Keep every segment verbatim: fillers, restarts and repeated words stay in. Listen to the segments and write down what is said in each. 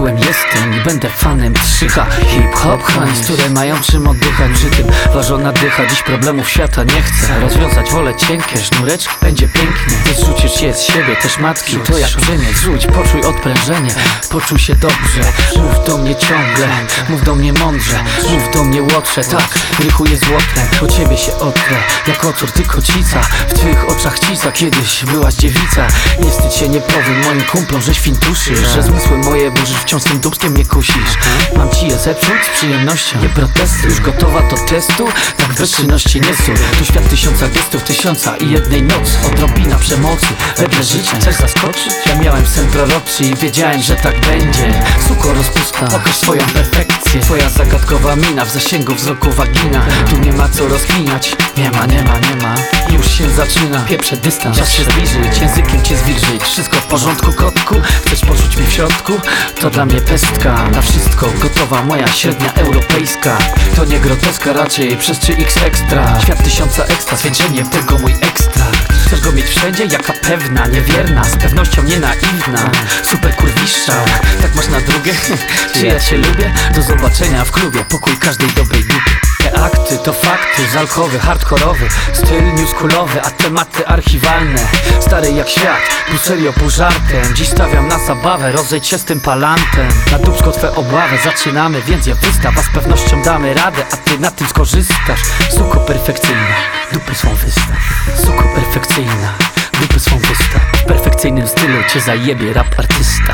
Byłem, jestem i będę fanem trzycha hip-hop hands, które mają czym oddychać. Przy tym ważona dycha, dziś problemów świata nie chcę rozwiązać, wolę cienkie sznureczki, będzie pięknie. Ty zrzucisz się z siebie, też matki, to jak brzemię. Zrzuć, poczuj odprężenie, poczuj się dobrze. Mów do mnie ciągle, mów do mnie mądrze, mów do mnie łotrze. Tak, rychuję złotem, o ciebie się otrę jak ocór, ty kocica. W twych oczach cica, kiedyś byłaś dziewica. Nie wstydź się, nie powiem moim kumplom, że świntuszysz, że zmysły moje burzysz, wciąż tym dupskiem mnie kusisz. Mam ci je zepsuć z przyjemnością, nie protestuj. Już gotowa do testu? Tak w bezczynności nie stój. Tu świat tysiąca gestów, tysiąca i jednej nocy. Odrobina przemocy, wedle życia. Chcesz zaskoczyć? Ja miałem sen proroczy i wiedziałem, że tak będzie. Suko rozpusta, pokaż swoją perfekcję. Twoja zagadkowa mina w zasięgu wzroku wagina. Tu nie ma co rozkminiać, nie ma, nie ma, nie ma. Już się zaczyna, pieprze dystans. Czas się zbliżyć, językiem cię zwilżyć. Wszystko w porządku, kotku? Chcesz poczuć mnie w środku? To dla mnie pestka, na wszystko gotowa moja średnia europejska. To nie groteska, raczej przez trzy X ekstra. Świat tysiąca ekstra, zwieńczeniem tego mój ekstrakt. Chcesz go mieć wszędzie? Jaka pewna, niewierna, z pewnością nie naiwna. Super kurwiszczał, tak masz na drugie? Czy ja cię lubię? Do zobaczenia w klubie, pokój każdej dobrej dupy. Te akty to fakty, żalkowy, hardkorowy, styl newschoolowy, a tematy archiwalne. Stary jak świat, pół serio, pół żartem. Dziś stawiam na zabawę, rozejdź się z tym palantem. Na dupsko twe obawy, zaczynamy, więc je wystaw. A z pewnością damy radę, a ty na tym skorzystasz. Suko perfekcyjna, dupy swą wystaw. Suko perfekcyjna, dupy swą wystaw. W perfekcyjnym stylu cię zajebie rap artysta.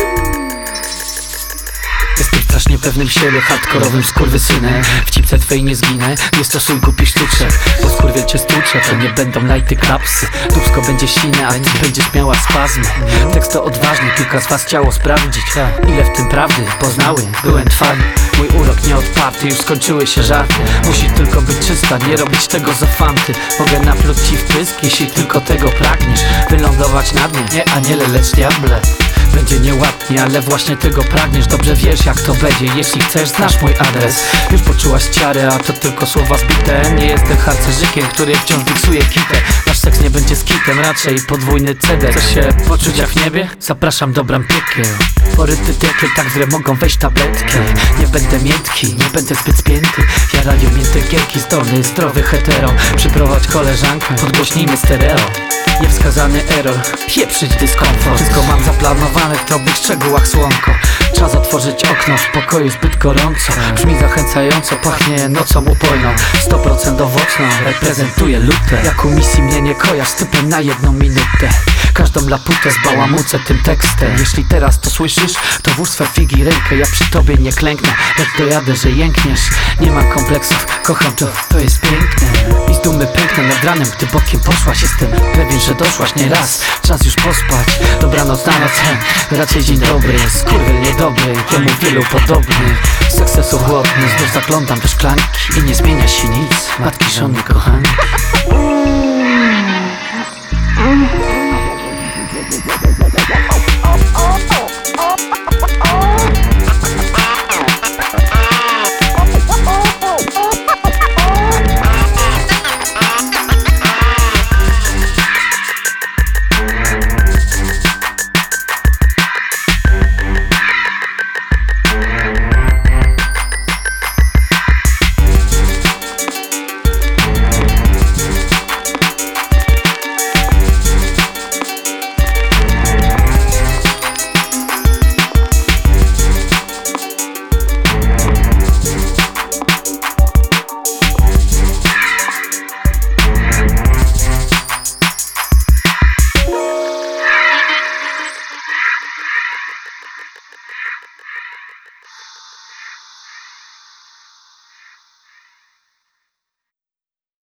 Jestem strasznie pewnym siebie, hardkorowym skurwysynem. W cipce twej nie zginę, nie stosuj głupi sztuczek. Bo skurwiel cię stłucze, to nie będą lighty klapsy. Dupsko będzie silne, a ty będziesz miała spazmy. Tekst to odważny, kilka z was chciało sprawdzić ile w tym prawdy poznały, byłem twardy. Mój urok nieodparty, już skończyły się żarty. Musi tylko być czysta, nie robić tego za fanty. Mogę napluć ci w pysk, jeśli tylko tego pragniesz. Wylądować na dnie, nie aniele, lecz diable. Będzie nieładnie, ale właśnie tego pragniesz. Dobrze wiesz jak to będzie, jeśli chcesz znasz mój adres. Już poczułaś ciarę, a to tylko słowa zbite. Nie jestem harcerzykiem, który wciąż miksuje kitę. Nasz seks nie będzie z kitem, raczej podwójny cedek. Chcesz się poczuć jak w niebie? Zapraszam do bram piekieł. Poryty piekieł, tak w mogą wejść tabletki. Nie będę miętki, nie będę zbyt spięty. Jarają mnie te gierki, zdolny, zdrowy hetero. Przyprowadź koleżankę, podgłośnijmy stereo. Niewskazany error, pieprzyć dyskomfort. Wszystko mam zaplanowane w drobnych szczegółach, słonko. Czas otworzyć okno, w pokoju zbyt gorąco. Brzmi zachęcająco, pachnie nocą upojną. sto procent owocną, reprezentuje lutę. Jak u misji mnie nie kojarz z typem na jedną minutę. Każdą laputę zbałamucę tym tekstem. Jeśli teraz to słyszysz, to włóż swe figi rękę. Ja przy tobie nie klęknę, lecz dojadę, że jękniesz. Nie mam kompleksów, kocham to, to jest piękne. I z dumy pęknę nad ranem, gdy bokiem poszłaś. Jestem pewien, że doszłaś nie raz, czas już pospać. Dobranoc na noc, raczej dzień dobry. Skurwiel niedobry, jemu wielu podobnych. Sukcesu głodny, znów zaglądam do szklanki i nie zmienia się nic, matki żony kochanki.